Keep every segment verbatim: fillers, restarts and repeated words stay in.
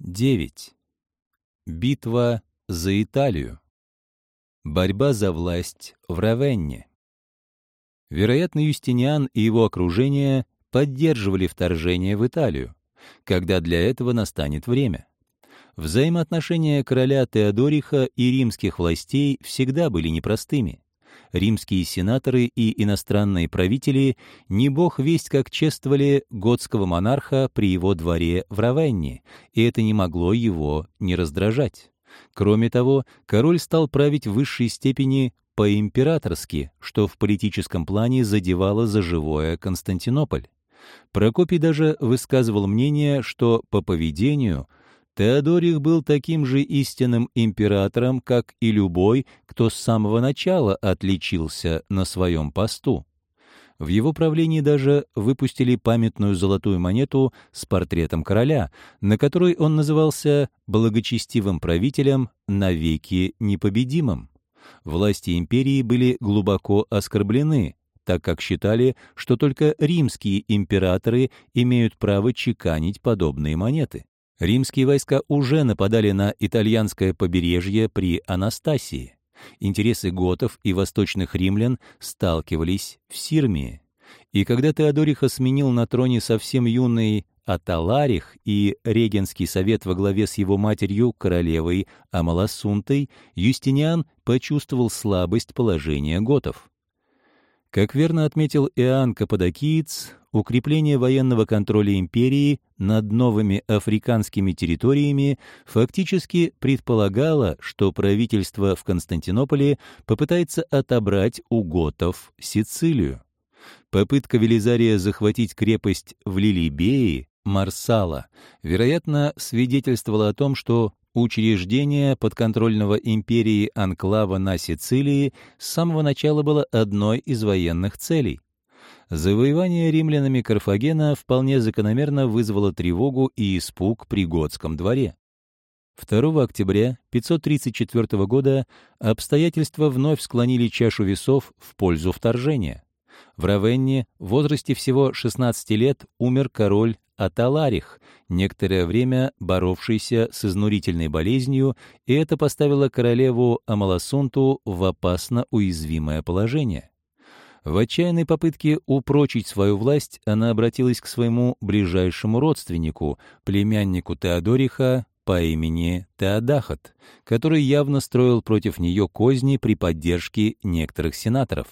девять. Битва за Италию. Борьба за власть в Равенне. Вероятно, Юстиниан и его окружение поддерживали вторжение в Италию, когда для этого настанет время. Взаимоотношения короля Теодориха и римских властей всегда были непростыми. Римские сенаторы и иностранные правители не бог весть как чествовали готского монарха при его дворе в Равенне, и это не могло его не раздражать. Кроме того, король стал править в высшей степени по-императорски, что в политическом плане задевало за живое Константинополь. Прокопий даже высказывал мнение, что по поведению Теодорих был таким же истинным императором, как и любой, кто с самого начала отличился на своем посту. В его правлении даже выпустили памятную золотую монету с портретом короля, на которой он назывался благочестивым правителем, навеки непобедимым. Власти империи были глубоко оскорблены, так как считали, что только римские императоры имеют право чеканить подобные монеты. Римские войска уже нападали на итальянское побережье при Анастасии. Интересы готов и восточных римлян сталкивались в Сирмии. И когда Теодориха сменил на троне совсем юный Аталарих и регенский совет во главе с его матерью, королевой Амаласунтой, Юстиниан почувствовал слабость положения готов. Как верно отметил Иоанн Каппадокиец, укрепление военного контроля империи над новыми африканскими территориями фактически предполагало, что правительство в Константинополе попытается отобрать у готов Сицилию. Попытка Велизария захватить крепость в Лилибее, Марсала, вероятно, свидетельствовала о том, что учреждение подконтрольного империи анклава на Сицилии с самого начала было одной из военных целей. Завоевание римлянами Карфагена вполне закономерно вызвало тревогу и испуг при готском дворе. второго октября пятьсот тридцать четвёртого года обстоятельства вновь склонили чашу весов в пользу вторжения. В Равенне в возрасте всего шестнадцати лет умер король Аталарих, некоторое время боровшийся с изнурительной болезнью, и это поставило королеву Амаласунту в опасно уязвимое положение. В отчаянной попытке упрочить свою власть она обратилась к своему ближайшему родственнику, племяннику Теодориха по имени Теодахот, который явно строил против нее козни при поддержке некоторых сенаторов.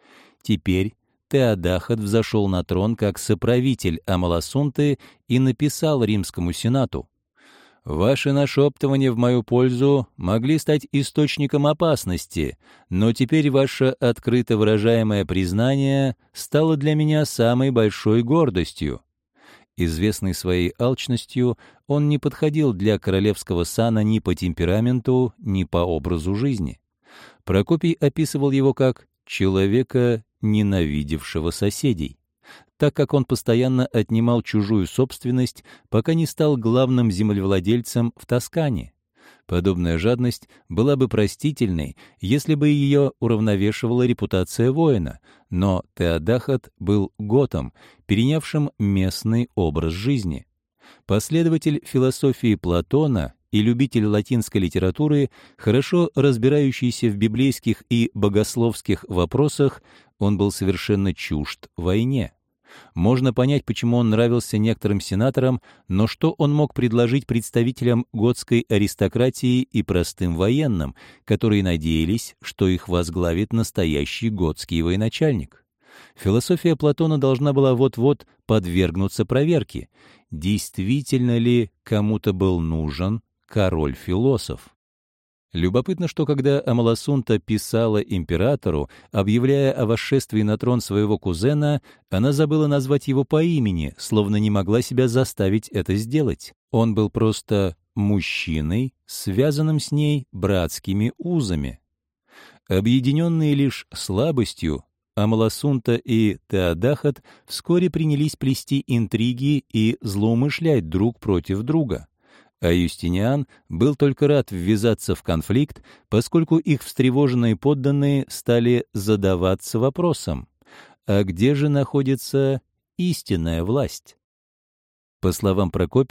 Теперь Теодахот взошел на трон как соправитель Амаласунты и написал римскому сенату: «Ваши нашептывания в мою пользу могли стать источником опасности, но теперь ваше открыто выражаемое признание стало для меня самой большой гордостью». Известный своей алчностью, он не подходил для королевского сана ни по темпераменту, ни по образу жизни. Прокопий описывал его как человека, ненавидевшего соседей, так как он постоянно отнимал чужую собственность, пока не стал главным землевладельцем в Тоскане. Подобная жадность была бы простительной, если бы ее уравновешивала репутация воина, но Теодахот был готом, перенявшим местный образ жизни. Последователь философии Платона и любитель латинской литературы, хорошо разбирающийся в библейских и богословских вопросах, он был совершенно чужд войне. Можно понять, почему он нравился некоторым сенаторам, но что он мог предложить представителям готской аристократии и простым военным, которые надеялись, что их возглавит настоящий готский военачальник? Философия Платона должна была вот-вот подвергнуться проверке. Действительно ли кому-то был нужен король-философ? Любопытно, что когда Амаласунта писала императору, объявляя о восшествии на трон своего кузена, она забыла назвать его по имени, словно не могла себя заставить это сделать. Он был просто мужчиной, связанным с ней братскими узами. Объединенные лишь слабостью, Амаласунта и Теодахот вскоре принялись плести интриги и злоумышлять друг против друга. А Юстиниан был только рад ввязаться в конфликт, поскольку их встревоженные подданные стали задаваться вопросом: а где же находится истинная власть? По словам Прокопия,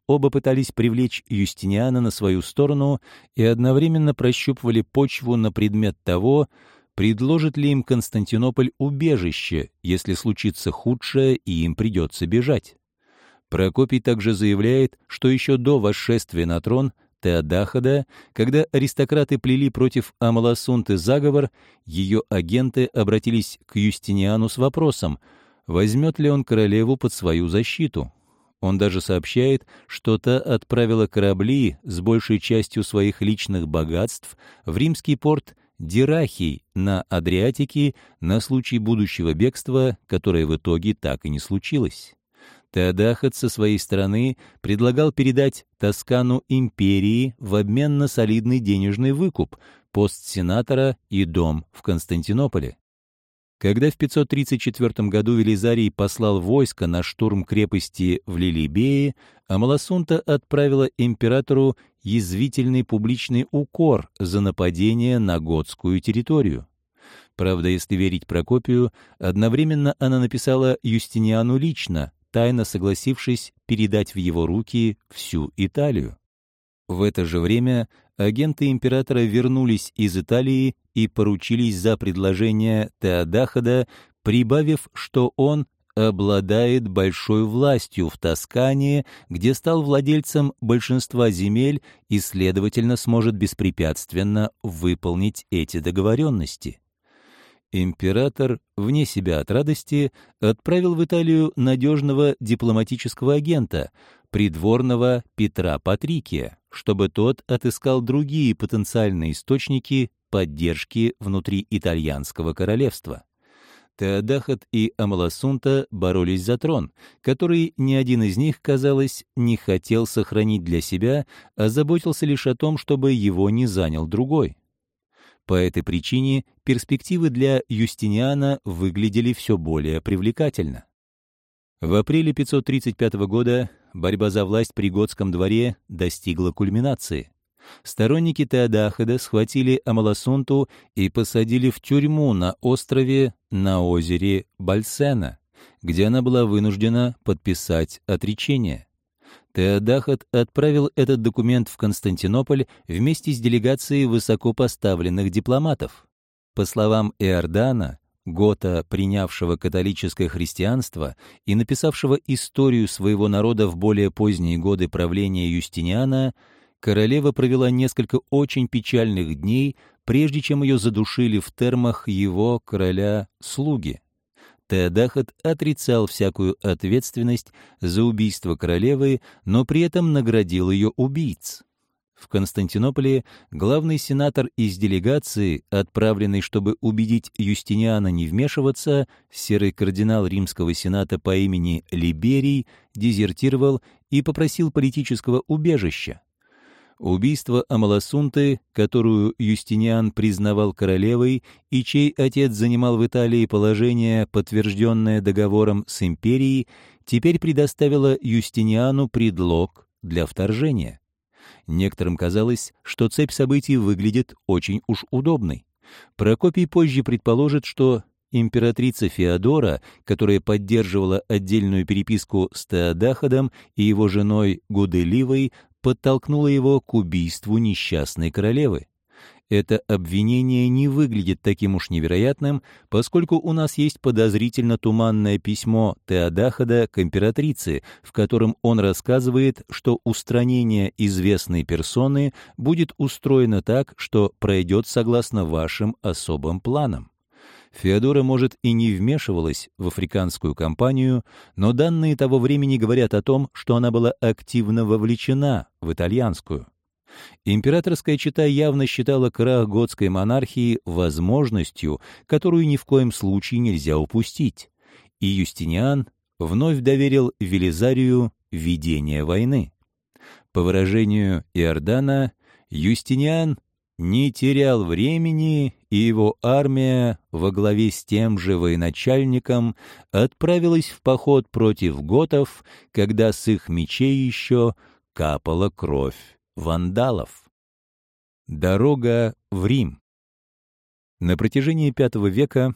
оба пытались привлечь Юстиниана на свою сторону и одновременно прощупывали почву на предмет того, предложит ли им Константинополь убежище, если случится худшее и им придется бежать. Прокопий также заявляет, что еще до восшествия на трон Теодахада, когда аристократы плели против Амаласунты заговор, ее агенты обратились к Юстиниану с вопросом, возьмет ли он королеву под свою защиту. Он даже сообщает, что та отправила корабли с большей частью своих личных богатств в римский порт Дирахий на Адриатике на случай будущего бегства, которое в итоге так и не случилось. Теодахад со своей стороны предлагал передать Тоскану империи в обмен на солидный денежный выкуп, пост сенатора и дом в Константинополе. Когда в пятьсот тридцать четвёртом году Велизарий послал войско на штурм крепости в Лилибее, Амаласунта отправила императору язвительный публичный укор за нападение на готскую территорию. Правда, если верить Прокопию, одновременно она написала Юстиниану лично, тайно согласившись передать в его руки всю Италию. В это же время агенты императора вернулись из Италии и поручились за предложение Теодахада, прибавив, что он обладает большой властью в Тоскане, где стал владельцем большинства земель и, следовательно, сможет беспрепятственно выполнить эти договоренности. Император, вне себя от радости, отправил в Италию надежного дипломатического агента, придворного Петра Патрикия, чтобы тот отыскал другие потенциальные источники поддержки внутри итальянского королевства. Теодахад и Амаласунта боролись за трон, который ни один из них, казалось, не хотел сохранить для себя, а заботился лишь о том, чтобы его не занял другой. По этой причине перспективы для Юстиниана выглядели все более привлекательно. В апреле пятьсот тридцать пятого года борьба за власть при готском дворе достигла кульминации. Сторонники Теодахада схватили Амаласунту и посадили в тюрьму на острове на озере Бальсена, где она была вынуждена подписать отречение. Теодахад отправил этот документ в Константинополь вместе с делегацией высокопоставленных дипломатов. По словам Иордана, гота, принявшего католическое христианство и написавшего историю своего народа в более поздние годы правления Юстиниана, королева провела несколько очень печальных дней, прежде чем ее задушили в термах его короля-слуги. Теодахад отрицал всякую ответственность за убийство королевы, но при этом наградил ее убийц. В Константинополе главный сенатор из делегации, отправленный, чтобы убедить Юстиниана не вмешиваться, серый кардинал Римского сената по имени Либерий, дезертировал и попросил политического убежища. Убийство Амаласунты, которую Юстиниан признавал королевой и чей отец занимал в Италии положение, подтвержденное договором с империей, теперь предоставило Юстиниану предлог для вторжения. Некоторым казалось, что цепь событий выглядит очень уж удобной. Прокопий позже предположит, что императрица Феодора, которая поддерживала отдельную переписку с Теодахадом и его женой Гуделивой, подтолкнула его к убийству несчастной королевы. Это обвинение не выглядит таким уж невероятным, поскольку у нас есть подозрительно туманное письмо Теодахада к императрице, в котором он рассказывает, что устранение известной персоны будет устроено так, что пройдет согласно вашим особым планам. Феодора, может, и не вмешивалась в африканскую кампанию, но данные того времени говорят о том, что она была активно вовлечена в итальянскую. Императорская чета явно считала крах готской монархии возможностью, которую ни в коем случае нельзя упустить, и Юстиниан вновь доверил Велизарию ведение войны. По выражению Иордана, Юстиниан не терял времени, и его армия во главе с тем же военачальником отправилась в поход против готов, когда с их мечей еще капала кровь вандалов. Дорога в Рим. На протяжении пятого века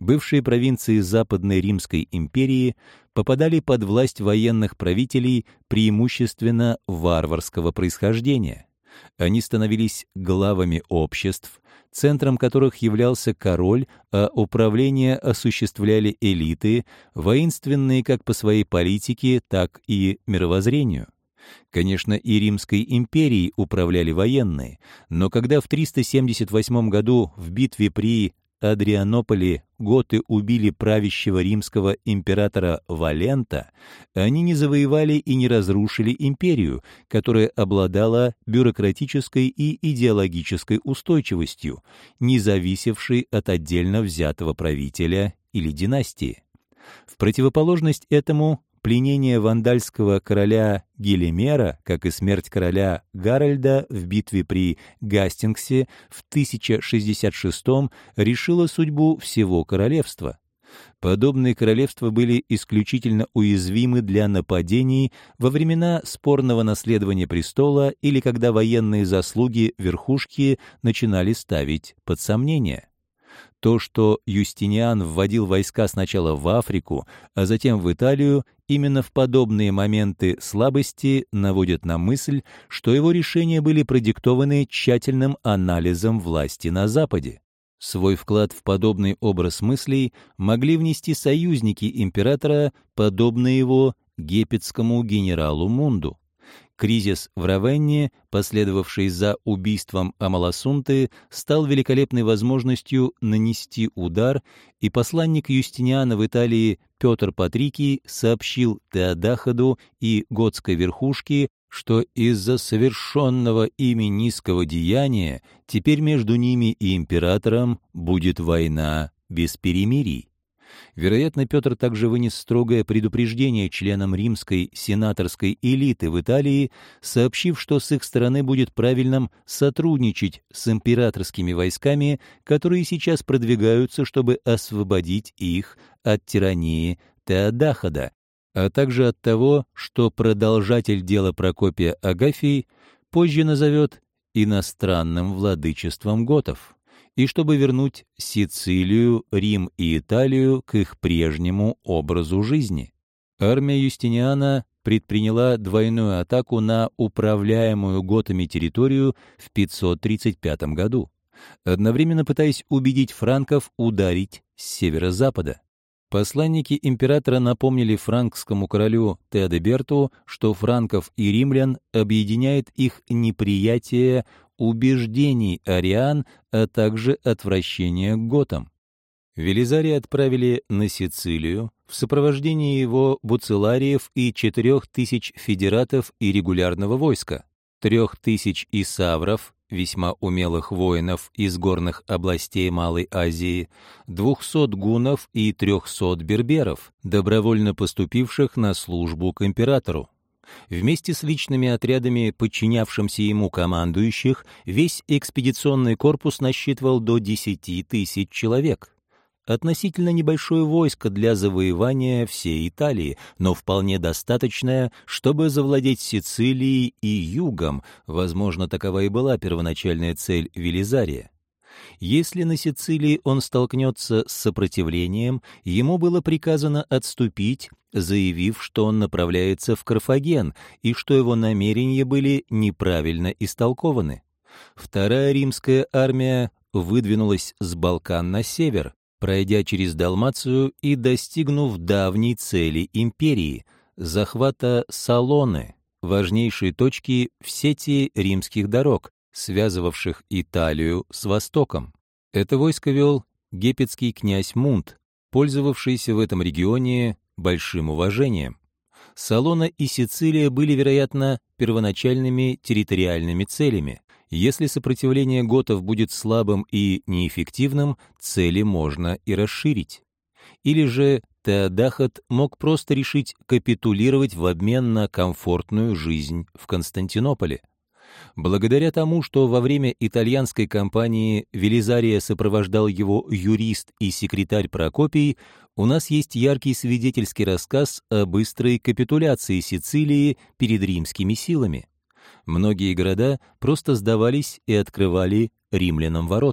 Бывшие провинции Западной Римской империи попадали под власть военных правителей преимущественно варварского происхождения. Они становились главами обществ, центром которых являлся король, а управление осуществляли элиты, воинственные как по своей политике, так и мировоззрению. Конечно, и Римской империей управляли военные, но когда в триста семьдесят восьмом году в битве при Адрианополе готы убили правящего римского императора Валента, они не завоевали и не разрушили империю, которая обладала бюрократической и идеологической устойчивостью, не зависевшей от отдельно взятого правителя или династии. В противоположность этому пленение вандальского короля Гелимера, как и смерть короля Гарольда в битве при Гастингсе в тысяча шестьдесят шестом решило судьбу всего королевства. Подобные королевства были исключительно уязвимы для нападений во времена спорного наследования престола или когда военные заслуги верхушки начинали ставить под сомнение. То, что Юстиниан вводил войска сначала в Африку, а затем в Италию, именно в подобные моменты слабости наводит на мысль, что его решения были продиктованы тщательным анализом власти на Западе. Свой вклад в подобный образ мыслей могли внести союзники императора, подобные его гепидскому генералу Мунду. Кризис в Равенне, последовавший за убийством Амаласунты, стал великолепной возможностью нанести удар, и посланник Юстиниана в Италии Петр Патрикий сообщил Теодаходу и готской верхушке, что из-за совершенного ими низкого деяния теперь между ними и императором будет война без перемирий. Вероятно, Петр также вынес строгое предупреждение членам римской сенаторской элиты в Италии, сообщив, что с их стороны будет правильным сотрудничать с императорскими войсками, которые сейчас продвигаются, чтобы освободить их от тирании Теодахода, а также от того, что продолжатель дела Прокопия Агафий позже назовет иностранным владычеством готов, и чтобы вернуть Сицилию, Рим и Италию к их прежнему образу жизни. Армия Юстиниана предприняла двойную атаку на управляемую готами территорию в пятьсот тридцать пятом году, одновременно пытаясь убедить франков ударить с северо-запада. Посланники императора напомнили франкскому королю Теодеберту, что франков и римлян объединяет их неприятие убеждений ариан, а также отвращение к готам. Велизария отправили на Сицилию в сопровождении его буцелариев и четырех тысяч федератов и регулярного войска, трех тысяч исавров, весьма умелых воинов из горных областей Малой Азии, двухсот гуннов и трехсот берберов, добровольно поступивших на службу к императору. Вместе с личными отрядами, подчинявшимся ему командующих, весь экспедиционный корпус насчитывал до десяти тысяч человек. Относительно небольшое войско для завоевания всей Италии, но вполне достаточное, чтобы завладеть Сицилией и югом, возможно, такова и была первоначальная цель Велизария. Если на Сицилии он столкнется с сопротивлением, ему было приказано отступить, заявив, что он направляется в Карфаген и что его намерения были неправильно истолкованы. Вторая римская армия выдвинулась с Балкан на север, пройдя через Далмацию и достигнув давней цели империи — захвата Салоны, важнейшей точки в сети римских дорог, связывавших Италию с Востоком. Это войско вел гепидский князь Мунт, пользовавшийся в этом регионе большим уважением. Салона и Сицилия были, вероятно, первоначальными территориальными целями. Если сопротивление готов будет слабым и неэффективным, цели можно и расширить. Или же Теодаход мог просто решить капитулировать в обмен на комфортную жизнь в Константинополе. Благодаря тому, что во время итальянской кампании Велизария сопровождал его юрист и секретарь Прокопий, у нас есть яркий свидетельский рассказ о быстрой капитуляции Сицилии перед римскими силами. Многие города просто сдавались и открывали римлянам ворота.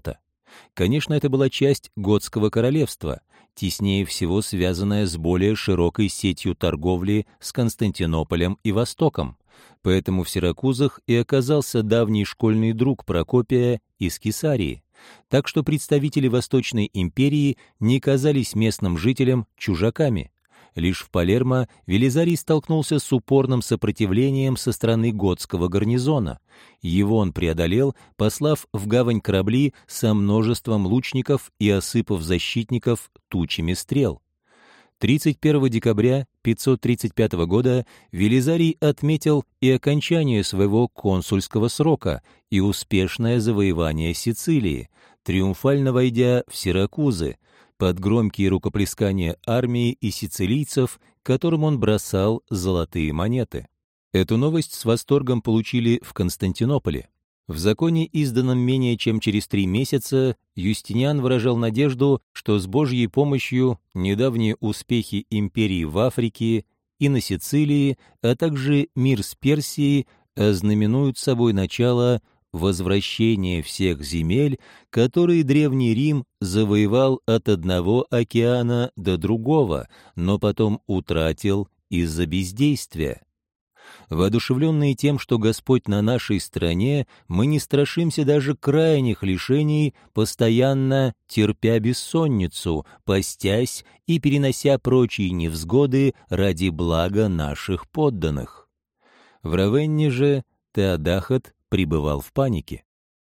Конечно, это была часть Готского королевства, теснее всего связанная с более широкой сетью торговли с Константинополем и Востоком. Поэтому в Сиракузах и оказался давний школьный друг Прокопия из Кесарии. Так что представители Восточной империи не казались местным жителям чужаками. Лишь в Палермо Велизарий столкнулся с упорным сопротивлением со стороны готского гарнизона. Его он преодолел, послав в гавань корабли со множеством лучников и осыпав защитников тучами стрел. тридцать первого декабря пятьсот тридцать пятого года Велизарий отметил и окончание своего консульского срока, и успешное завоевание Сицилии, триумфально войдя в Сиракузы, под громкие рукоплескания армии и сицилийцев, которым он бросал золотые монеты. Эту новость с восторгом получили в Константинополе. В законе, изданном менее чем через три месяца, Юстиниан выражал надежду, что с Божьей помощью недавние успехи империи в Африке и на Сицилии, а также мир с Персией ознаменуют собой начало возвращения всех земель, которые Древний Рим завоевал от одного океана до другого, но потом утратил из-за бездействия. Воодушевленные тем, что Господь на нашей стороне, мы не страшимся даже крайних лишений, постоянно терпя бессонницу, постясь и перенося прочие невзгоды ради блага наших подданных. В Равенне же Теодахот пребывал в панике.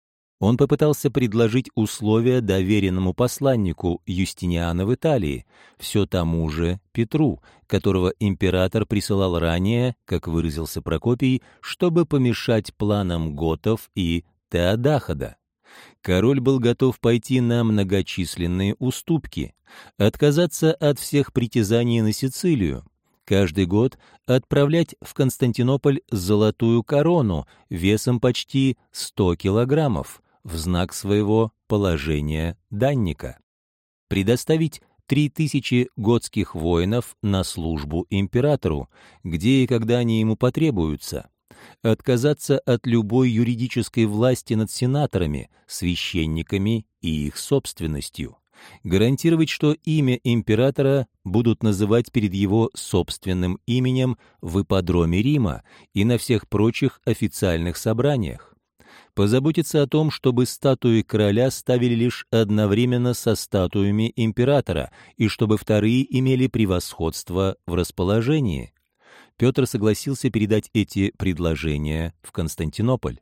Он попытался предложить условия доверенному посланнику Юстиниана в Италии, все тому же Петру, которого император присылал ранее, как выразился Прокопий, чтобы помешать планам готов и Теодахода. Король был готов пойти на многочисленные уступки, отказаться от всех притязаний на Сицилию, каждый год отправлять в Константинополь золотую корону весом почти сто килограммов, в знак своего положения данника, предоставить три тысячи готских воинов на службу императору, где и когда они ему потребуются, отказаться от любой юридической власти над сенаторами, священниками и их собственностью, гарантировать, что имя императора будут называть перед его собственным именем в ипподроме Рима и на всех прочих официальных собраниях, позаботиться о том, чтобы статуи короля ставили лишь одновременно со статуями императора и чтобы вторые имели превосходство в расположении. Петр согласился передать эти предложения в Константинополь.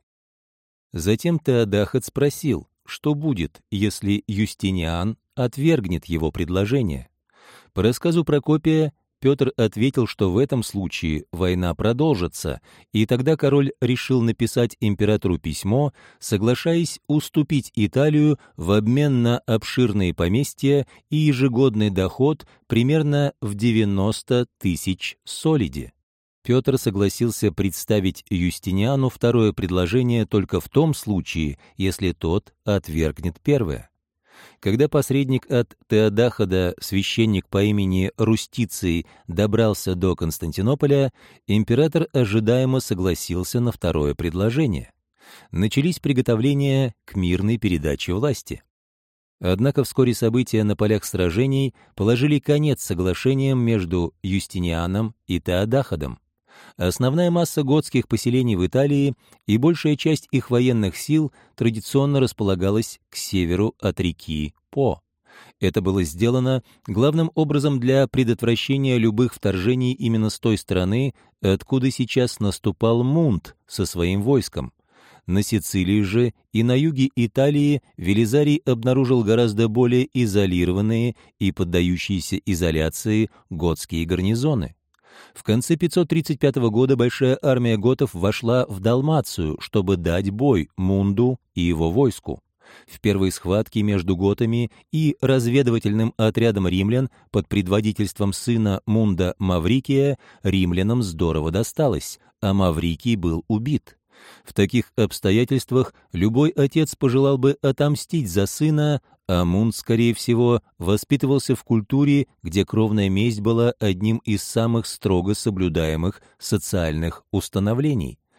Затем Теодахот спросил, что будет, если Юстиниан отвергнет его предложение. По рассказу Прокопия, Петр ответил, что в этом случае война продолжится, и тогда король решил написать императору письмо, соглашаясь уступить Италию в обмен на обширные поместья и ежегодный доход примерно в девяносто тысяч солиди. Петр согласился представить Юстиниану второе предложение только в том случае, если тот отвергнет первое. Когда посредник от Теодахода, священник по имени Рустиций, добрался до Константинополя, император ожидаемо согласился на второе предложение. Начались приготовления к мирной передаче власти. Однако вскоре события на полях сражений положили конец соглашениям между Юстинианом и Теодаходом. Основная масса готских поселений в Италии и большая часть их военных сил традиционно располагалась к северу от реки По. Это было сделано главным образом для предотвращения любых вторжений именно с той стороны, откуда сейчас наступал Мунт со своим войском. На Сицилии же и на юге Италии Велизарий обнаружил гораздо более изолированные и поддающиеся изоляции готские гарнизоны. В конце пятьсот тридцать пятого года большая армия готов вошла в Далмацию, чтобы дать бой Мунду и его войску. В первой схватке между готами и разведывательным отрядом римлян под предводительством сына Мунда Маврикия римлянам здорово досталось, а Маврикий был убит. В таких обстоятельствах любой отец пожелал бы отомстить за сына, а Мунд, скорее всего, воспитывался в культуре, где кровная месть была одним из самых строго соблюдаемых социальных установлений.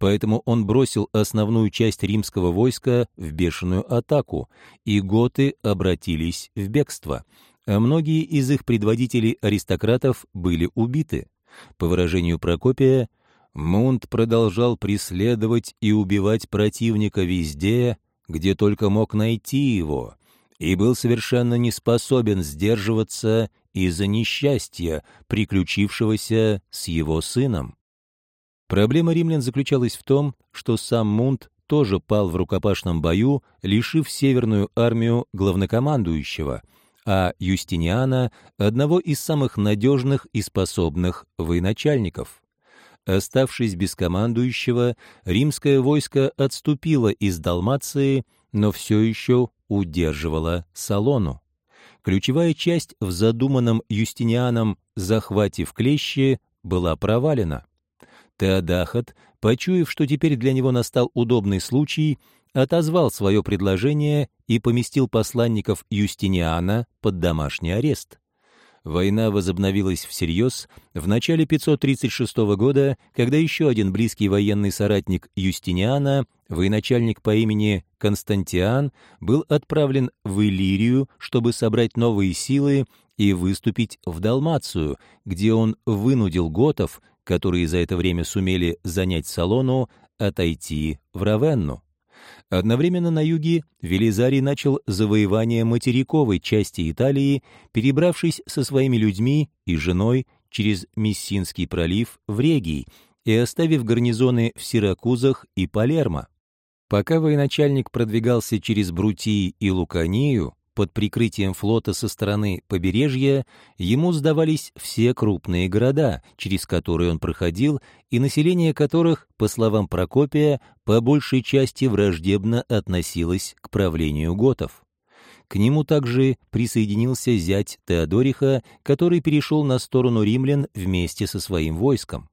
Поэтому он бросил основную часть римского войска в бешеную атаку, и готы обратились в бегство, а многие из их предводителей-аристократов были убиты. По выражению Прокопия, Мунт продолжал преследовать и убивать противника везде, где только мог найти его, и был совершенно не способен сдерживаться из-за несчастья, приключившегося с его сыном. Проблема римлян заключалась в том, что сам Мунт тоже пал в рукопашном бою, лишив Северную армию главнокомандующего, а Юстиниана — одного из самых надежных и способных военачальников. Оставшись без командующего, римское войско отступило из Далмации, но все еще удерживало Салону. Ключевая часть в задуманном Юстинианом захвате в Клещи была провалена. Теодахот, почуяв, что теперь для него настал удобный случай, отозвал свое предложение и поместил посланников Юстиниана под домашний арест. Война возобновилась всерьез в начале пятьсот тридцать шестого года, когда еще один близкий военный соратник Юстиниана, военачальник по имени Константиан, был отправлен в Иллирию, чтобы собрать новые силы и выступить в Далмацию, где он вынудил готов, которые за это время сумели занять Салону, отойти в Равенну. Одновременно на юге Велизарий начал завоевание материковой части Италии, перебравшись со своими людьми и женой через Мессинский пролив в Регий и оставив гарнизоны в Сиракузах и Палермо. Пока военачальник продвигался через Брутии и Луканию, под прикрытием флота со стороны побережья, ему сдавались все крупные города, через которые он проходил, и население которых, по словам Прокопия, по большей части враждебно относилось к правлению готов. К нему также присоединился зять Теодориха, который перешел на сторону римлян вместе со своим войском.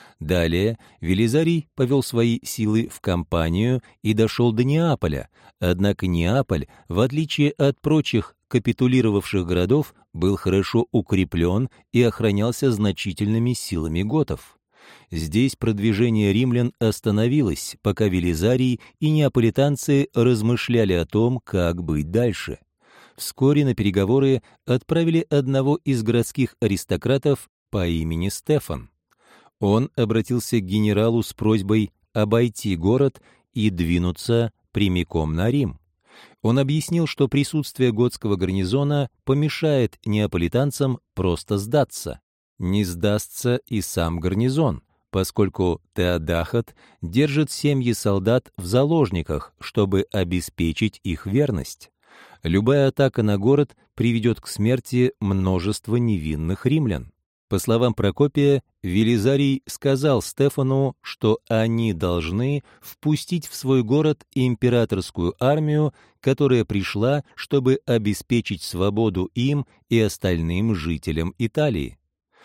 Далее Велизарий повел свои силы в кампанию и дошел до Неаполя, однако Неаполь, в отличие от прочих капитулировавших городов, был хорошо укреплен и охранялся значительными силами готов. Здесь продвижение римлян остановилось, пока Велизарий и неаполитанцы размышляли о том, как быть дальше. Вскоре на переговоры отправили одного из городских аристократов по имени Стефан. Он обратился к генералу с просьбой обойти город и двинуться прямиком на Рим. Он объяснил, что присутствие готского гарнизона помешает неаполитанцам просто сдаться. Не сдастся и сам гарнизон, поскольку Теодахот держит семьи солдат в заложниках, чтобы обеспечить их верность. Любая атака на город приведет к смерти множества невинных римлян. По словам Прокопия, Велизарий сказал Стефану, что они должны впустить в свой город императорскую армию, которая пришла, чтобы обеспечить свободу им и остальным жителям Италии.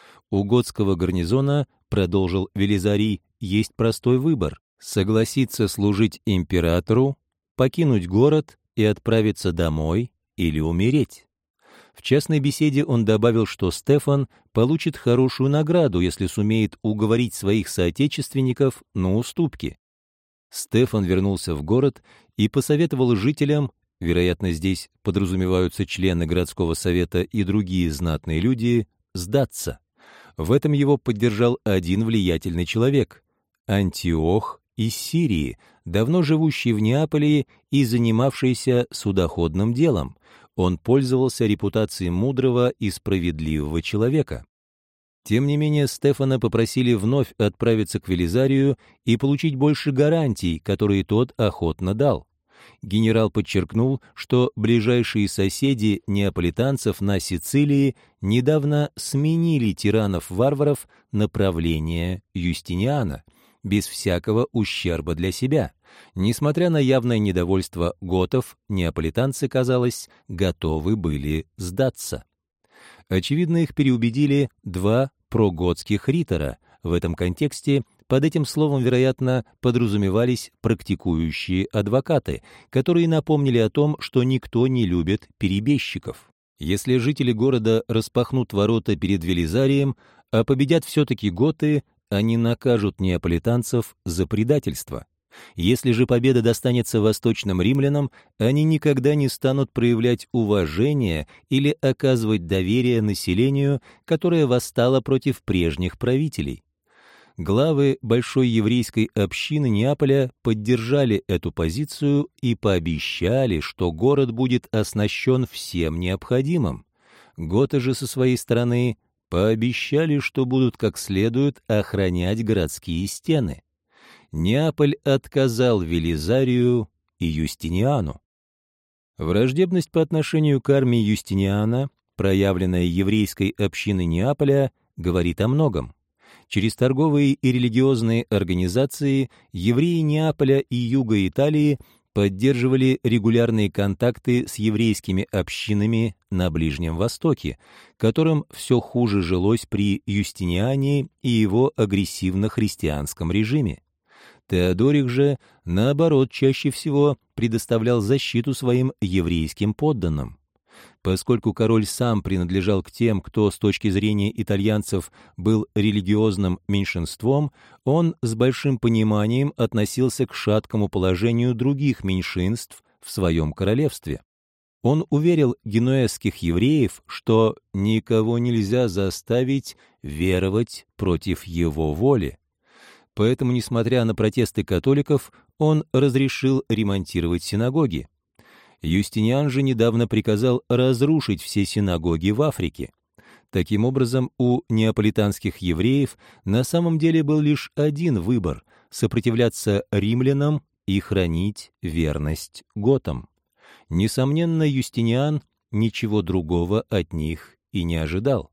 У готского гарнизона, продолжил Велизарий, есть простой выбор — согласиться служить императору, покинуть город и отправиться домой или умереть. В частной беседе он добавил, что Стефан получит хорошую награду, если сумеет уговорить своих соотечественников на уступки. Стефан вернулся в город и посоветовал жителям, вероятно, здесь подразумеваются члены городского совета и другие знатные люди, сдаться. В этом его поддержал один влиятельный человек — Антиох из Сирии, давно живущий в Неаполе и занимавшийся судоходным делом. Он пользовался репутацией мудрого и справедливого человека. Тем не менее, Стефана попросили вновь отправиться к Велизарию и получить больше гарантий, которые тот охотно дал. Генерал подчеркнул, что ближайшие соседи неаполитанцев на Сицилии недавно сменили тиранов-варваров на правление Юстиниана, без всякого ущерба для себя. Несмотря на явное недовольство готов, неаполитанцы, казалось, готовы были сдаться. Очевидно, их переубедили два проготских ритора. В этом контексте под этим словом, вероятно, подразумевались практикующие адвокаты, которые напомнили о том, что никто не любит перебежчиков. Если жители города распахнут ворота перед Велизарием, а победят все-таки готы, они накажут неаполитанцев за предательство. Если же победа достанется восточным римлянам, они никогда не станут проявлять уважение или оказывать доверие населению, которое восстало против прежних правителей. Главы большой еврейской общины Неаполя поддержали эту позицию и пообещали, что город будет оснащен всем необходимым. Готы же со своей стороны пообещали, что будут как следует охранять городские стены. Неаполь отказал Велизарию и Юстиниану. Враждебность по отношению к армии Юстиниана, проявленная еврейской общиной Неаполя, говорит о многом. Через торговые и религиозные организации евреи Неаполя и юга Италии поддерживали регулярные контакты с еврейскими общинами на Ближнем Востоке, которым все хуже жилось при Юстиниане и его агрессивно-христианском режиме. Теодорих же, наоборот, чаще всего предоставлял защиту своим еврейским подданным. Поскольку король сам принадлежал к тем, кто с точки зрения итальянцев был религиозным меньшинством, он с большим пониманием относился к шаткому положению других меньшинств в своем королевстве. Он уверил генуэзских евреев, что никого нельзя заставить веровать против его воли. Поэтому, несмотря на протесты католиков, он разрешил ремонтировать синагоги. Юстиниан же недавно приказал разрушить все синагоги в Африке. Таким образом, у неаполитанских евреев на самом деле был лишь один выбор — сопротивляться римлянам и хранить верность готам. Несомненно, Юстиниан ничего другого от них и не ожидал.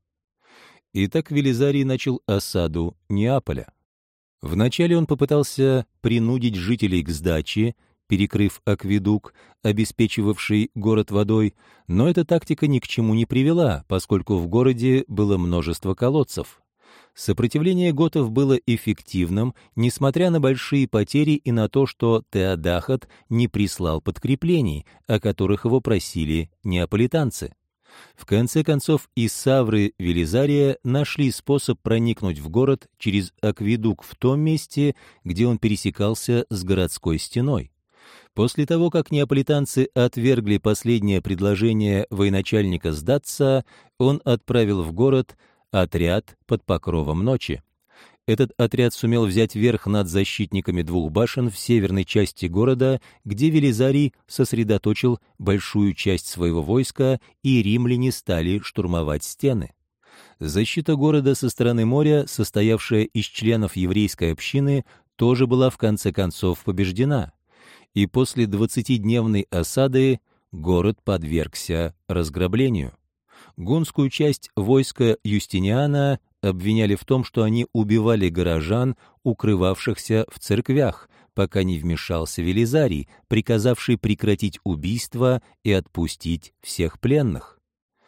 Итак, Велизарий начал осаду Неаполя. Вначале он попытался принудить жителей к сдаче, перекрыв акведук, обеспечивавший город водой, но эта тактика ни к чему не привела, поскольку в городе было множество колодцев. Сопротивление готов было эффективным, несмотря на большие потери и на то, что Теодахот не прислал подкреплений, о которых его просили неаполитанцы. В конце концов, и савры Велизария нашли способ проникнуть в город через акведук в том месте, где он пересекался с городской стеной. После того, как неаполитанцы отвергли последнее предложение военачальника сдаться, он отправил в город отряд под покровом ночи. Этот отряд сумел взять верх над защитниками двух башен в северной части города, где Велизарий сосредоточил большую часть своего войска, и римляне стали штурмовать стены. Защита города со стороны моря, состоявшая из членов еврейской общины, тоже была в конце концов побеждена. И после двадцатидневной осады город подвергся разграблению. Гунскую часть войска Юстиниана обвиняли в том, что они убивали горожан, укрывавшихся в церквях, пока не вмешался Велизарий, приказавший прекратить убийства и отпустить всех пленных.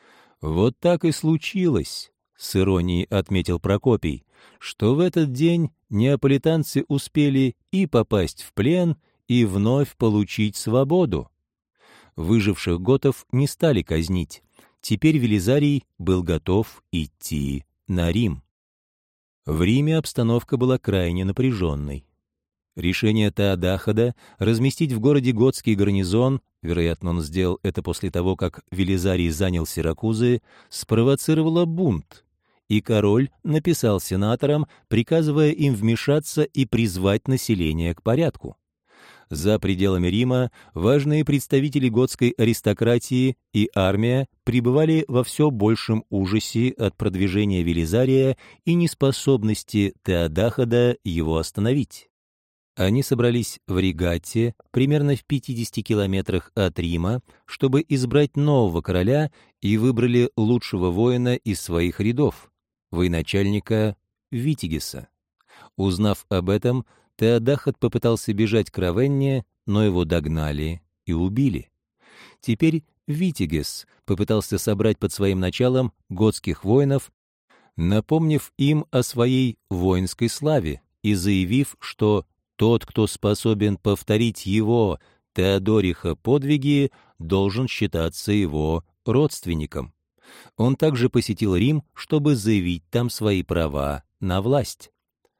«Вот так и случилось», — с иронией отметил Прокопий, «что в этот день неаполитанцы успели и попасть в плен, и вновь получить свободу». Выживших готов не стали казнить. Теперь Велизарий был готов идти на Рим. В Риме обстановка была крайне напряженной. Решение Теодахода разместить в городе готский гарнизон, вероятно, он сделал это после того, как Велизарий занял Сиракузы, спровоцировало бунт, и король написал сенаторам, приказывая им вмешаться и призвать население к порядку. За пределами Рима важные представители готской аристократии и армия пребывали во все большем ужасе от продвижения Велизария и неспособности Теодахода его остановить. Они собрались в Регате, примерно в пятидесяти километрах от Рима, чтобы избрать нового короля, и выбрали лучшего воина из своих рядов, военачальника Витигеса. Узнав об этом, Теодахот попытался бежать к Равенне, но его догнали и убили. Теперь Витигес попытался собрать под своим началом готских воинов, напомнив им о своей воинской славе и заявив, что тот, кто способен повторить его, Теодориха, подвиги, должен считаться его родственником. Он также посетил Рим, чтобы заявить там свои права на власть.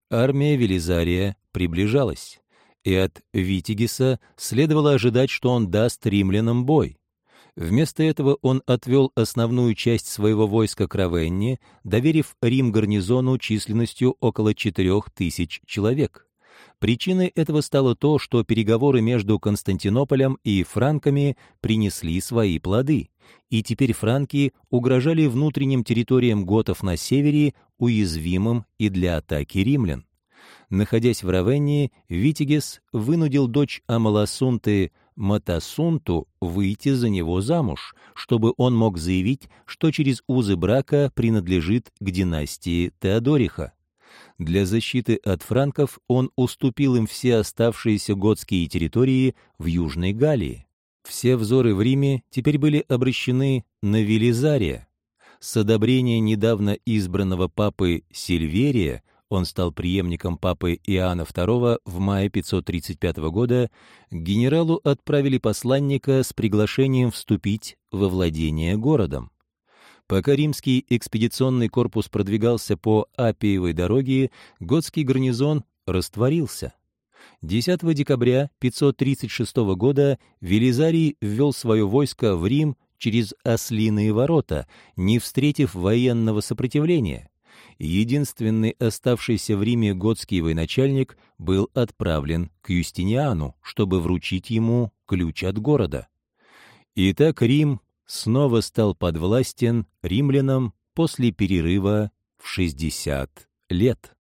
Армия Велизария приближалась, и от Витигиса следовало ожидать, что он даст римлянам бой. Вместо этого он отвел основную часть своего войска к Равенне, доверив Рим гарнизону численностью около четырех тысяч человек. Причиной этого стало то, что переговоры между Константинополем и франками принесли свои плоды, и теперь франки угрожали внутренним территориям готов на севере, уязвимым и для атаки римлян. Находясь в Равенне, Витигис вынудил дочь Амаласунты Матасунту выйти за него замуж, чтобы он мог заявить, что через узы брака принадлежит к династии Теодориха. Для защиты от франков он уступил им все оставшиеся готские территории в Южной Галлии. Все взоры в Риме теперь были обращены на Велизария. С одобрения недавно избранного папы Сильверия, он стал преемником папы Иоанна второго в мае пятьсот тридцать пятого года, к генералу отправили посланника с приглашением вступить во владение городом. Пока римский экспедиционный корпус продвигался по Аппиевой дороге, готский гарнизон растворился. десятого декабря пятьсот тридцать шестого года Велизарий ввел свое войско в Рим через Ослиные ворота, не встретив военного сопротивления. Единственный оставшийся в Риме готский военачальник был отправлен к Юстиниану, чтобы вручить ему ключ от города. Итак, Рим снова стал подвластен римлянам после перерыва в шестьдесят лет.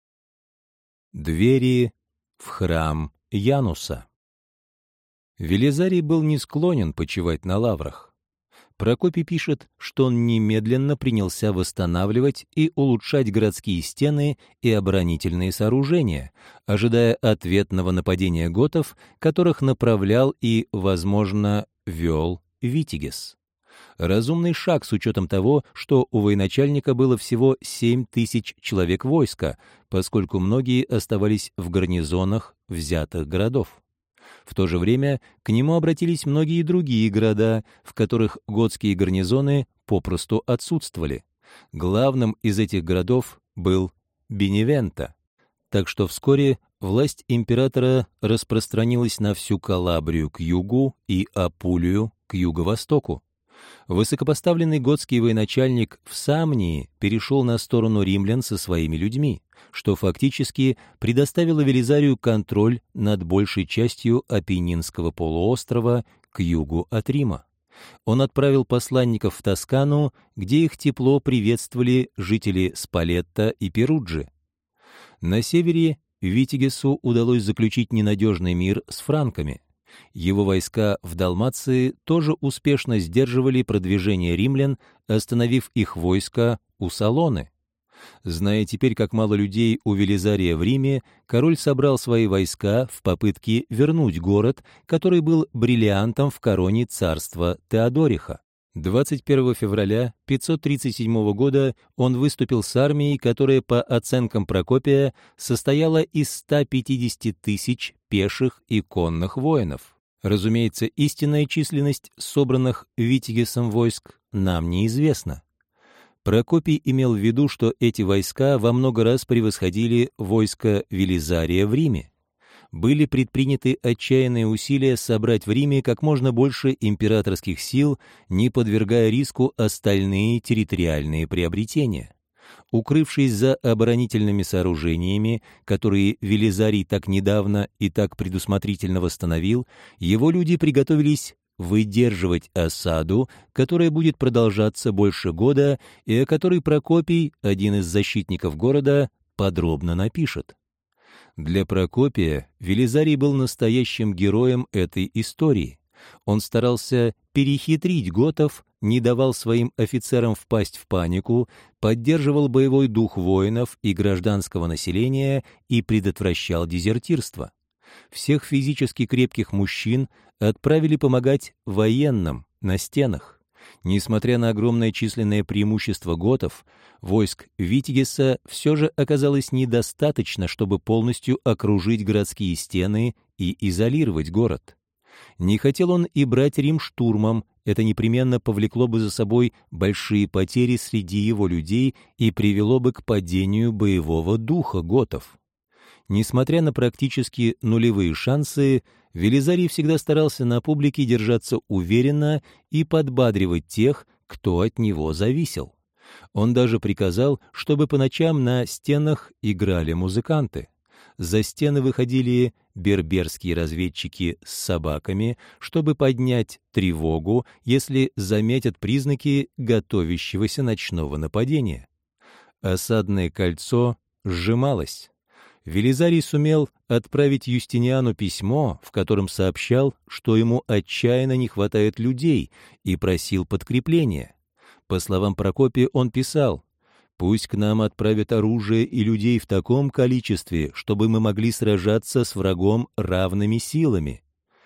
Двери в храм Януса. Велизарий был не склонен почивать на лаврах. Прокопий пишет, что он немедленно принялся восстанавливать и улучшать городские стены и оборонительные сооружения, ожидая ответного нападения готов, которых направлял и, возможно, вел Витигис. Разумный шаг с учетом того, что у военачальника было всего семь тысяч человек войска, поскольку многие оставались в гарнизонах взятых городов. В то же время к нему обратились многие другие города, в которых готские гарнизоны попросту отсутствовали. Главным из этих городов был Беневенто, так что вскоре власть императора распространилась на всю Калабрию к югу и Апулию к юго-востоку. Высокопоставленный готский военачальник в Самнии перешел на сторону римлян со своими людьми, что фактически предоставило Велизарию контроль над большей частью Апеннинского полуострова к югу от Рима. Он отправил посланников в Тоскану, где их тепло приветствовали жители Спалетто и Перуджи. На севере Витигису удалось заключить ненадежный мир с франками. Его войска в Далмации тоже успешно сдерживали продвижение римлян, остановив их войска у Салоны. Зная теперь, как мало людей у Велизария в Риме, король собрал свои войска в попытке вернуть город, который был бриллиантом в короне царства Теодориха. двадцать первого февраля пятьсот тридцать седьмого года он выступил с армией, которая, по оценкам Прокопия, состояла из ста пятидесяти тысяч пеших и конных воинов. Разумеется, истинная численность собранных Витигисом войск нам неизвестна. Прокопий имел в виду, что эти войска во много раз превосходили войско Велизария в Риме. Были предприняты отчаянные усилия собрать в Риме как можно больше императорских сил, не подвергая риску остальные территориальные приобретения. Укрывшись за оборонительными сооружениями, которые Велизарий так недавно и так предусмотрительно восстановил, его люди приготовились выдерживать осаду, которая будет продолжаться больше года и о которой Прокопий, один из защитников города, подробно напишет. Для Прокопия Велизарий был настоящим героем этой истории. Он старался перехитрить готов, не давал своим офицерам впасть в панику, поддерживал боевой дух воинов и гражданского населения и предотвращал дезертирство. Всех физически крепких мужчин отправили помогать военным на стенах. Несмотря на огромное численное преимущество готов, войск Витигиса все же оказалось недостаточно, чтобы полностью окружить городские стены и изолировать город. Не хотел он и брать Рим штурмом, это непременно повлекло бы за собой большие потери среди его людей и привело бы к падению боевого духа готов. Несмотря на практически нулевые шансы, Велизарий всегда старался на публике держаться уверенно и подбадривать тех, кто от него зависел. Он даже приказал, чтобы по ночам на стенах играли музыканты. За стены выходили берберские разведчики с собаками, чтобы поднять тревогу, если заметят признаки готовящегося ночного нападения. Осадное кольцо сжималось. Велизарий сумел отправить Юстиниану письмо, в котором сообщал, что ему отчаянно не хватает людей, и просил подкрепления. По словам Прокопия, он писал: «Пусть к нам отправят оружие и людей в таком количестве, чтобы мы могли сражаться с врагом равными силами».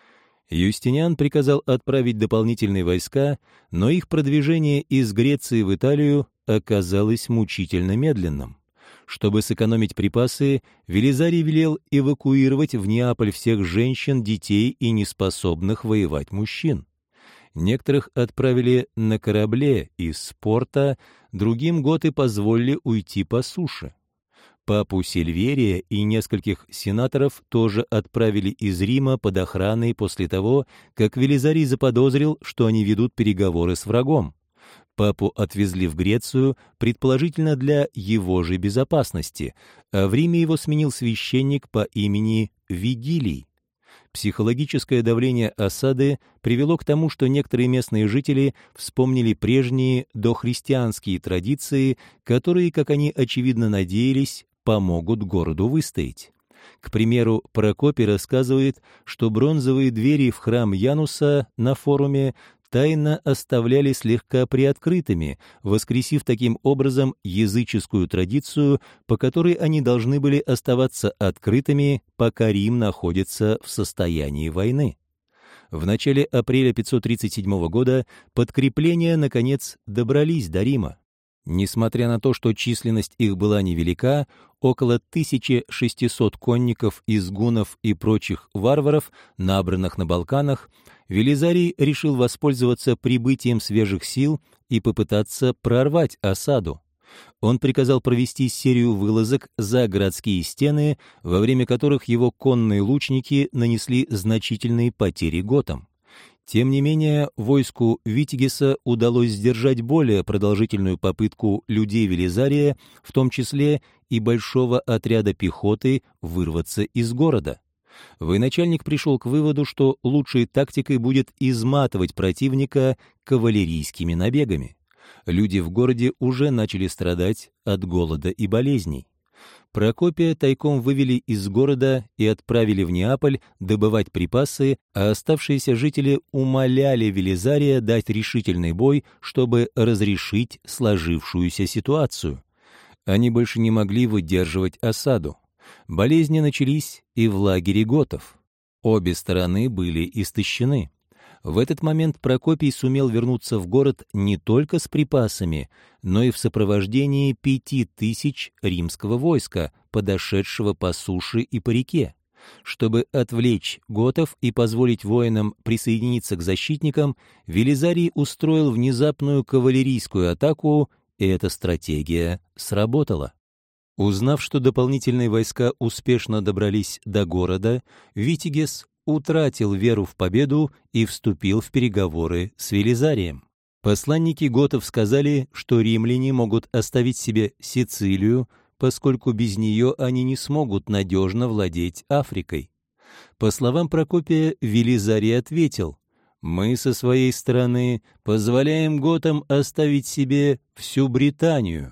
Юстиниан приказал отправить дополнительные войска, но их продвижение из Греции в Италию оказалось мучительно медленным. Чтобы сэкономить припасы, Велизарий велел эвакуировать в Неаполь всех женщин, детей и неспособных воевать мужчин. Некоторых отправили на корабле из порта, другим готы позволили уйти по суше. Папу Сильверия и нескольких сенаторов тоже отправили из Рима под охраной после того, как Велизарий заподозрил, что они ведут переговоры с врагом. Папу отвезли в Грецию, предположительно для его же безопасности, а в Риме его сменил священник по имени Вигилий. Психологическое давление осады привело к тому, что некоторые местные жители вспомнили прежние дохристианские традиции, которые, как они очевидно надеялись, помогут городу выстоять. К примеру, Прокопий рассказывает, что бронзовые двери в храм Януса на форуме тайно оставляли слегка приоткрытыми, воскресив таким образом языческую традицию, по которой они должны были оставаться открытыми, пока Рим находится в состоянии войны. В начале апреля пятьсот тридцать седьмого года подкрепления, наконец, добрались до Рима. Несмотря на то, что численность их была невелика, около тысячи шестисот конников из гуннов и прочих варваров, набранных на Балканах, Велизарий решил воспользоваться прибытием свежих сил и попытаться прорвать осаду. Он приказал провести серию вылазок за городские стены, во время которых его конные лучники нанесли значительные потери готам. Тем не менее, войску Витигеса удалось сдержать более продолжительную попытку людей Велизария, в том числе и большого отряда пехоты, вырваться из города. Военачальник пришел к выводу, что лучшей тактикой будет изматывать противника кавалерийскими набегами. Люди в городе уже начали страдать от голода и болезней. Прокопия тайком вывели из города и отправили в Неаполь добывать припасы, а оставшиеся жители умоляли Велизария дать решительный бой, чтобы разрешить сложившуюся ситуацию. Они больше не могли выдерживать осаду. Болезни начались и в лагере готов. Обе стороны были истощены. В этот момент Прокопий сумел вернуться в город не только с припасами, но и в сопровождении пяти тысяч римского войска, подошедшего по суше и по реке. Чтобы отвлечь готов и позволить воинам присоединиться к защитникам, Велизарий устроил внезапную кавалерийскую атаку, и эта стратегия сработала. Узнав, что дополнительные войска успешно добрались до города, Витигес утратил веру в победу и вступил в переговоры с Велизарием. Посланники готов сказали, что римляне могут оставить себе Сицилию, поскольку без нее они не смогут надежно владеть Африкой. По словам Прокопия, Велизарий ответил: «Мы со своей стороны позволяем готам оставить себе всю Британию».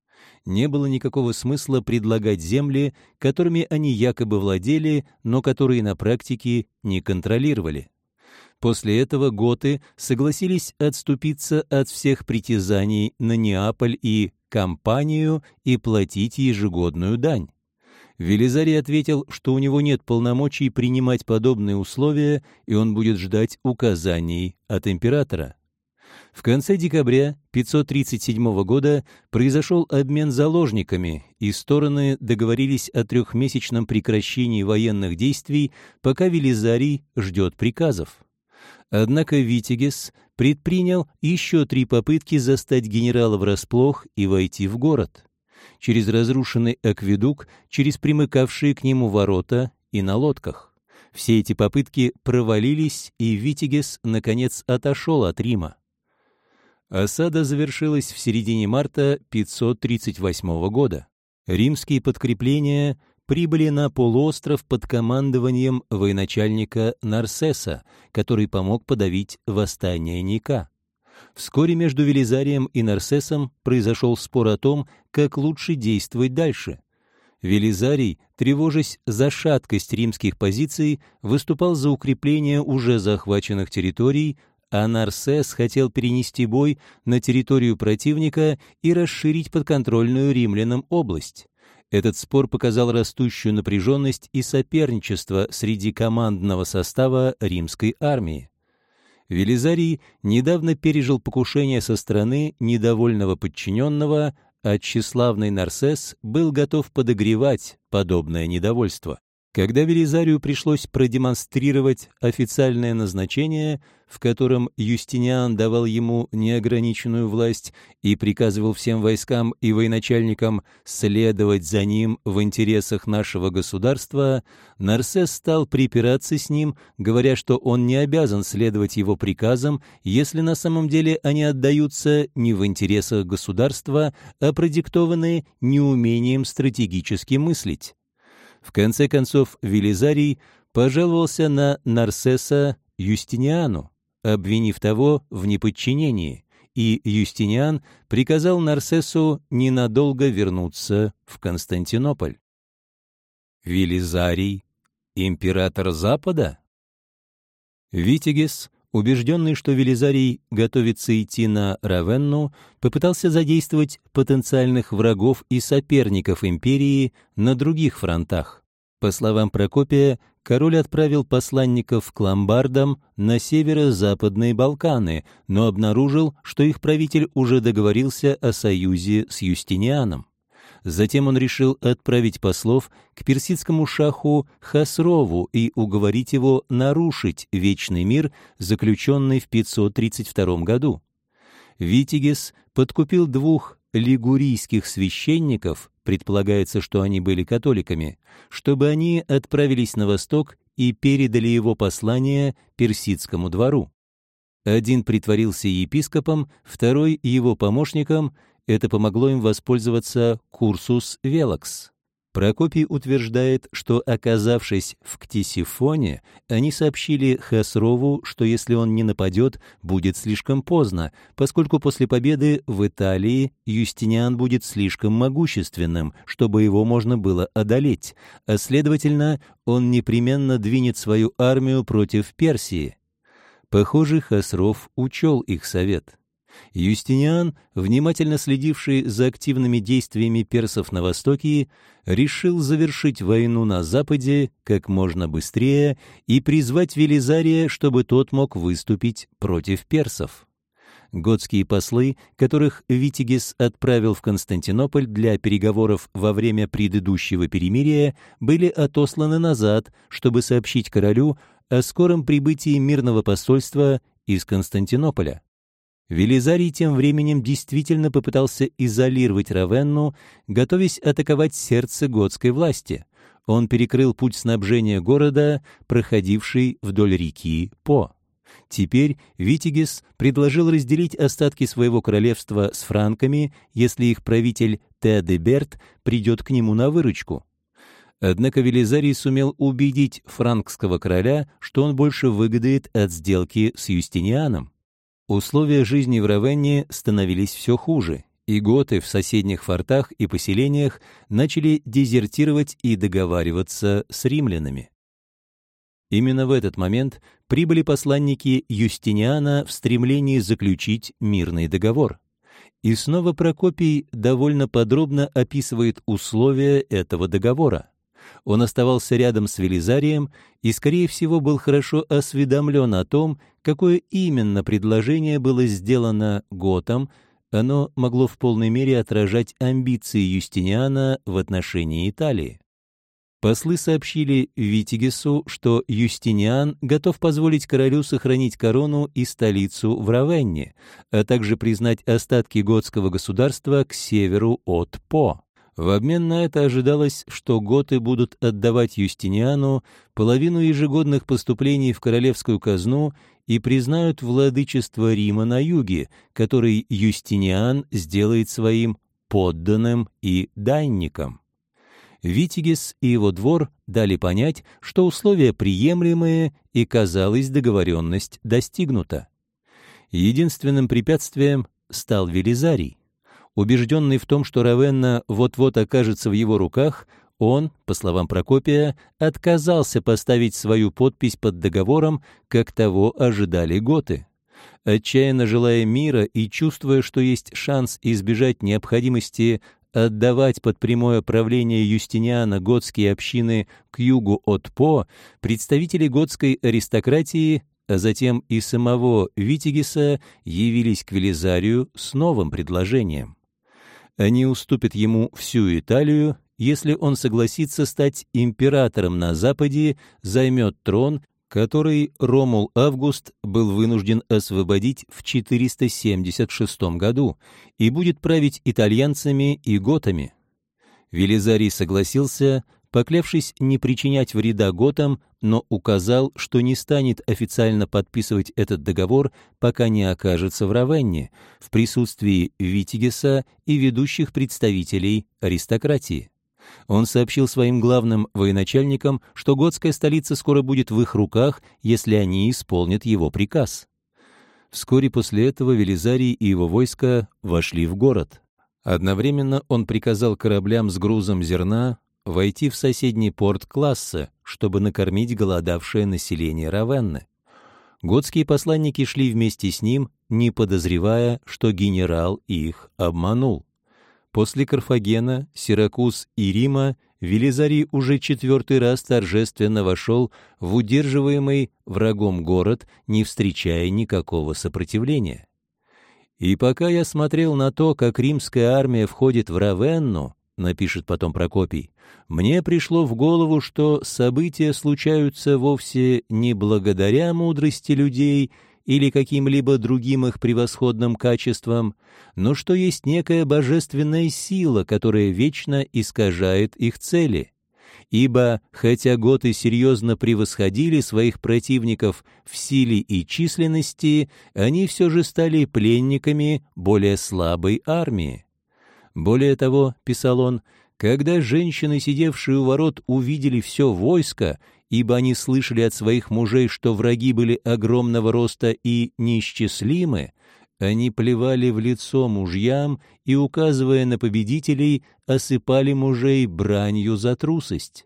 Не было никакого смысла предлагать земли, которыми они якобы владели, но которые на практике не контролировали. После этого готы согласились отступиться от всех притязаний на Неаполь и Кампанию и платить ежегодную дань. Велизарий ответил, что у него нет полномочий принимать подобные условия, и он будет ждать указаний от императора. В конце декабря пятьсот тридцать седьмого года произошел обмен заложниками, и стороны договорились о трехмесячном прекращении военных действий, пока Велизарий ждет приказов. Однако Витигес предпринял еще три попытки застать генерала врасплох и войти в город. через разрушенный акведук, через примыкавшие к нему ворота и на лодках. Все эти попытки провалились, и Витигес, наконец, отошел от Рима. Осада завершилась в середине марта пятьсот тридцать восьмого года. Римские подкрепления прибыли на полуостров под командованием военачальника Нарсеса, который помог подавить восстание Ника. Вскоре между Велизарием и Нарсесом произошел спор о том, как лучше действовать дальше. Велизарий, тревожась за шаткость римских позиций, выступал за укрепление уже захваченных территорий, а Нарсес хотел перенести бой на территорию противника и расширить подконтрольную римлянам область. Этот спор показал растущую напряженность и соперничество среди командного состава римской армии. Велизарий недавно пережил покушение со стороны недовольного подчиненного, а тщеславный Нарсес был готов подогревать подобное недовольство. Когда Велизарию пришлось продемонстрировать официальное назначение, в котором Юстиниан давал ему неограниченную власть и приказывал всем войскам и военачальникам следовать за ним в интересах нашего государства, Нарсес стал припираться с ним, говоря, что он не обязан следовать его приказам, если на самом деле они отдаются не в интересах государства, а продиктованы неумением стратегически мыслить. В конце концов, Велизарий пожаловался на Нарсеса Юстиниану, обвинив того в неподчинении, и Юстиниан приказал Нарсесу ненадолго вернуться в Константинополь. Велизарий — император Запада? Витигес, убежденный, что Велизарий готовится идти на Равенну, попытался задействовать потенциальных врагов и соперников империи на других фронтах. По словам Прокопия, король отправил посланников к ломбардам на северо-западные Балканы, но обнаружил, что их правитель уже договорился о союзе с Юстинианом. Затем он решил отправить послов к персидскому шаху Хасрову и уговорить его нарушить вечный мир, заключенный в пятьсот тридцать втором году. Витигес подкупил двух лигурийских священников, предполагается, что они были католиками, чтобы они отправились на восток и передали его послание персидскому двору. Один притворился епископом, второй — его помощником. Это помогло им воспользоваться Курсус Велакс. Прокопий утверждает, что, оказавшись в Ктисифоне, они сообщили Хасрову, что если он не нападет, будет слишком поздно, поскольку после победы в Италии Юстиниан будет слишком могущественным, чтобы его можно было одолеть, а, следовательно, он непременно двинет свою армию против Персии. Похоже, Хасров учел их совет. Юстиниан, внимательно следивший за активными действиями персов на Востоке, решил завершить войну на Западе как можно быстрее и призвать Велизария, чтобы тот мог выступить против персов. Готские послы, которых Витигес отправил в Константинополь для переговоров во время предыдущего перемирия, были отосланы назад, чтобы сообщить королю о скором прибытии мирного посольства из Константинополя. Велизарий тем временем действительно попытался изолировать Равенну, готовясь атаковать сердце готской власти. Он перекрыл путь снабжения города, проходивший вдоль реки По. Теперь Витигес предложил разделить остатки своего королевства с франками, если их правитель Теодеберт придет к нему на выручку. Однако Велизарий сумел убедить франкского короля, что он больше выгодает от сделки с Юстинианом. Условия жизни в Равенне становились все хуже, и готы в соседних фортах и поселениях начали дезертировать и договариваться с римлянами. Именно в этот момент прибыли посланники Юстиниана в стремлении заключить мирный договор. И снова Прокопий довольно подробно описывает условия этого договора. Он оставался рядом с Велизарием и, скорее всего, был хорошо осведомлен о том, какое именно предложение было сделано готам. Оно могло в полной мере отражать амбиции Юстиниана в отношении Италии. Послы сообщили Витигесу, что Юстиниан готов позволить королю сохранить корону и столицу в Равенне, а также признать остатки готского государства к северу от По. В обмен на это ожидалось, что готы будут отдавать Юстиниану половину ежегодных поступлений в королевскую казну и признают владычество Рима на юге, который Юстиниан сделает своим подданным и данником. Витигис и его двор дали понять, что условия приемлемые, и, казалось, договоренность достигнута. Единственным препятствием стал Велизарий. Убежденный в том, что Равенна вот-вот окажется в его руках, он, по словам Прокопия, отказался поставить свою подпись под договором, как того ожидали готы. Отчаянно желая мира и чувствуя, что есть шанс избежать необходимости отдавать под прямое правление Юстиниана готские общины к югу от По, представители готской аристократии, а затем и самого Витигиса, явились к Велизарию с новым предложением. Они уступят ему всю Италию, если он согласится стать императором на Западе, займет трон, который Ромул Август был вынужден освободить в четыреста семьдесят шестом году, и будет править итальянцами и готами. Велизарий согласился, поклявшись не причинять вреда готам, но указал, что не станет официально подписывать этот договор, пока не окажется в Равенне, в присутствии Витигиса и ведущих представителей аристократии. Он сообщил своим главным военачальникам, что готская столица скоро будет в их руках, если они исполнят его приказ. Вскоре после этого Велизарий и его войско вошли в город. Одновременно он приказал кораблям с грузом зерна войти в соседний порт Класса, чтобы накормить голодавшее население Равенны. Готские посланники шли вместе с ним, не подозревая, что генерал их обманул. После Карфагена, Сиракуз и Рима Велизарий уже четвертый раз торжественно вошел в удерживаемый врагом город, не встречая никакого сопротивления. «И пока я смотрел на то, как римская армия входит в Равенну, — напишет потом Прокопий, — мне пришло в голову, что события случаются вовсе не благодаря мудрости людей или каким-либо другим их превосходным качествам, но что есть некая божественная сила, которая вечно искажает их цели. Ибо, хотя готы серьезно превосходили своих противников в силе и численности, они все же стали пленниками более слабой армии. Более того, — писал он, — когда женщины, сидевшие у ворот, увидели все войско, ибо они слышали от своих мужей, что враги были огромного роста и неисчислимы, они плевали в лицо мужьям и, указывая на победителей, осыпали мужей бранью за трусость.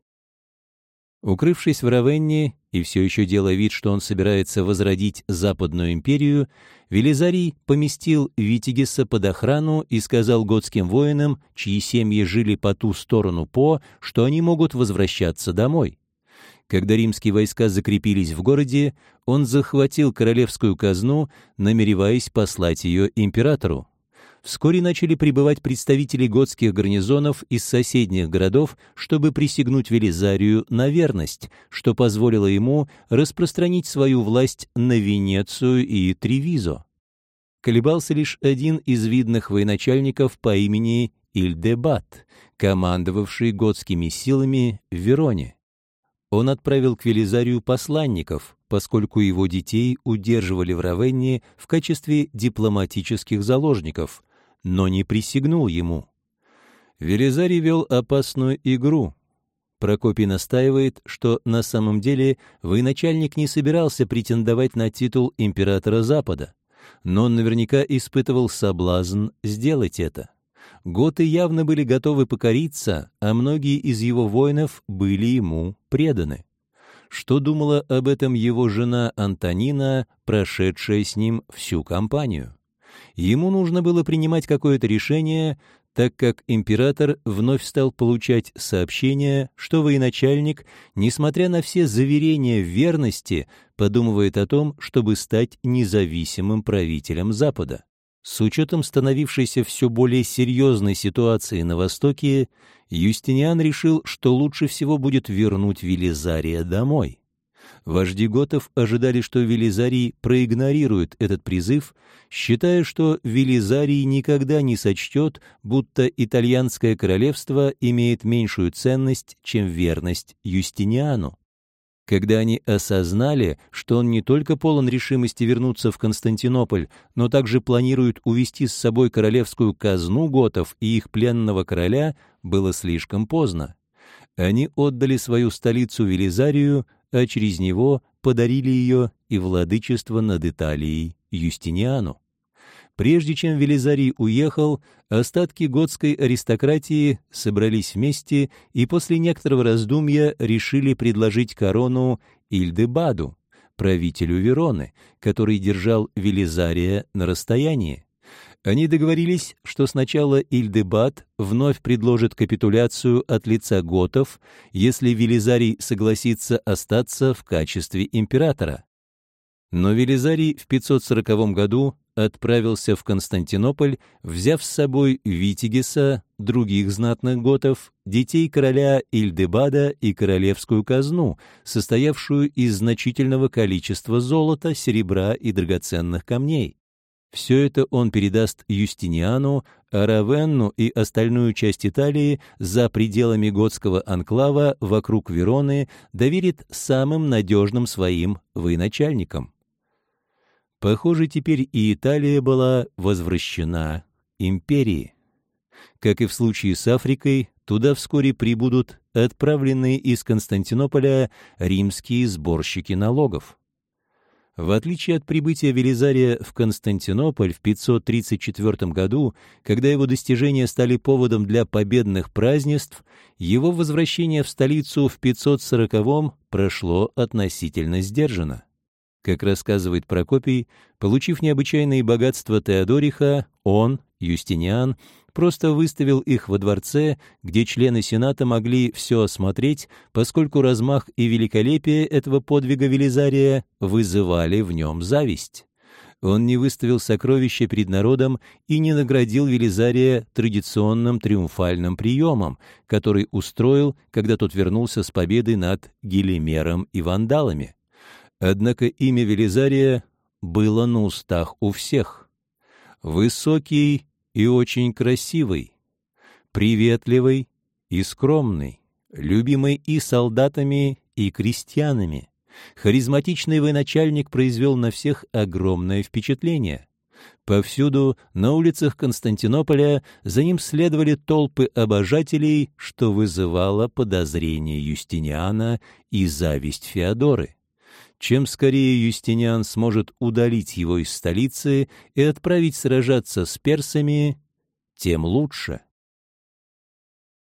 Укрывшись в Равенне и все еще делая вид, что он собирается возродить Западную империю, Велизарий поместил Витигиса под охрану и сказал готским воинам, чьи семьи жили по ту сторону По, что они могут возвращаться домой. Когда римские войска закрепились в городе, он захватил королевскую казну, намереваясь послать ее императору. Вскоре начали прибывать представители готских гарнизонов из соседних городов, чтобы присягнуть Велизарию на верность, что позволило ему распространить свою власть на Венецию и Тревизо. Колебался лишь один из видных военачальников по имени Ильдебат, командовавший готскими силами в Вероне. Он отправил к Велизарию посланников, поскольку его детей удерживали в Равенне в качестве дипломатических заложников, но не присягнул ему. Велизарий вел опасную игру. Прокопий настаивает, что на самом деле военачальник не собирался претендовать на титул императора Запада, но он наверняка испытывал соблазн сделать это. Готы явно были готовы покориться, а многие из его воинов были ему преданы. Что думала об этом его жена Антонина, прошедшая с ним всю кампанию? Ему нужно было принимать какое-то решение, так как император вновь стал получать сообщения, что военачальник, несмотря на все заверения в верности, подумывает о том, чтобы стать независимым правителем Запада. С учетом становившейся все более серьезной ситуации на Востоке, Юстиниан решил, что лучше всего будет вернуть Велизария домой. Вожди готов ожидали, что Велизарий проигнорирует этот призыв, считая, что Велизарий никогда не сочтет, будто итальянское королевство имеет меньшую ценность, чем верность Юстиниану. Когда они осознали, что он не только полон решимости вернуться в Константинополь, но также планирует увести с собой королевскую казну готов и их пленного короля, было слишком поздно. Они отдали свою столицу Велизарию, а через него подарили ее и владычество над Италией Юстиниану. Прежде чем Велизарий уехал, остатки готской аристократии собрались вместе и после некоторого раздумья решили предложить корону Ильдебаду, правителю Вероны, который держал Велизария на расстоянии. Они договорились, что сначала Ильдебад вновь предложит капитуляцию от лица готов, если Велизарий согласится остаться в качестве императора. Но Велизарий в пятьсот сороковом году отправился в Константинополь, взяв с собой Витигеса, других знатных готов, детей короля Ильдебада и королевскую казну, состоявшую из значительного количества золота, серебра и драгоценных камней. Все это он передаст Юстиниану, а Равенну и остальную часть Италии за пределами готского анклава вокруг Вероны доверит самым надежным своим военачальникам. Похоже, теперь и Италия была возвращена империи. Как и в случае с Африкой, туда вскоре прибудут отправленные из Константинополя римские сборщики налогов. В отличие от прибытия Велизария в Константинополь в пятьсот тридцать четвёртом году, когда его достижения стали поводом для победных празднеств, его возвращение в столицу в пятьсот сороковом прошло относительно сдержанно. Как рассказывает Прокопий, получив необычайные богатства Теодориха, он, Юстиниан, просто выставил их во дворце, где члены Сената могли все осмотреть, поскольку размах и великолепие этого подвига Велизария вызывали в нем зависть. Он не выставил сокровища перед народом и не наградил Велизария традиционным триумфальным приемом, который устроил, когда тот вернулся с победой над Гелимером и вандалами. Однако имя Велизария было на устах у всех. Высокий и очень красивый, приветливый и скромный, любимый и солдатами, и крестьянами. Харизматичный военачальник произвел на всех огромное впечатление. Повсюду, на улицах Константинополя, за ним следовали толпы обожателей, что вызывало подозрение Юстиниана и зависть Феодоры. Чем скорее Юстиниан сможет удалить его из столицы и отправить сражаться с персами, тем лучше.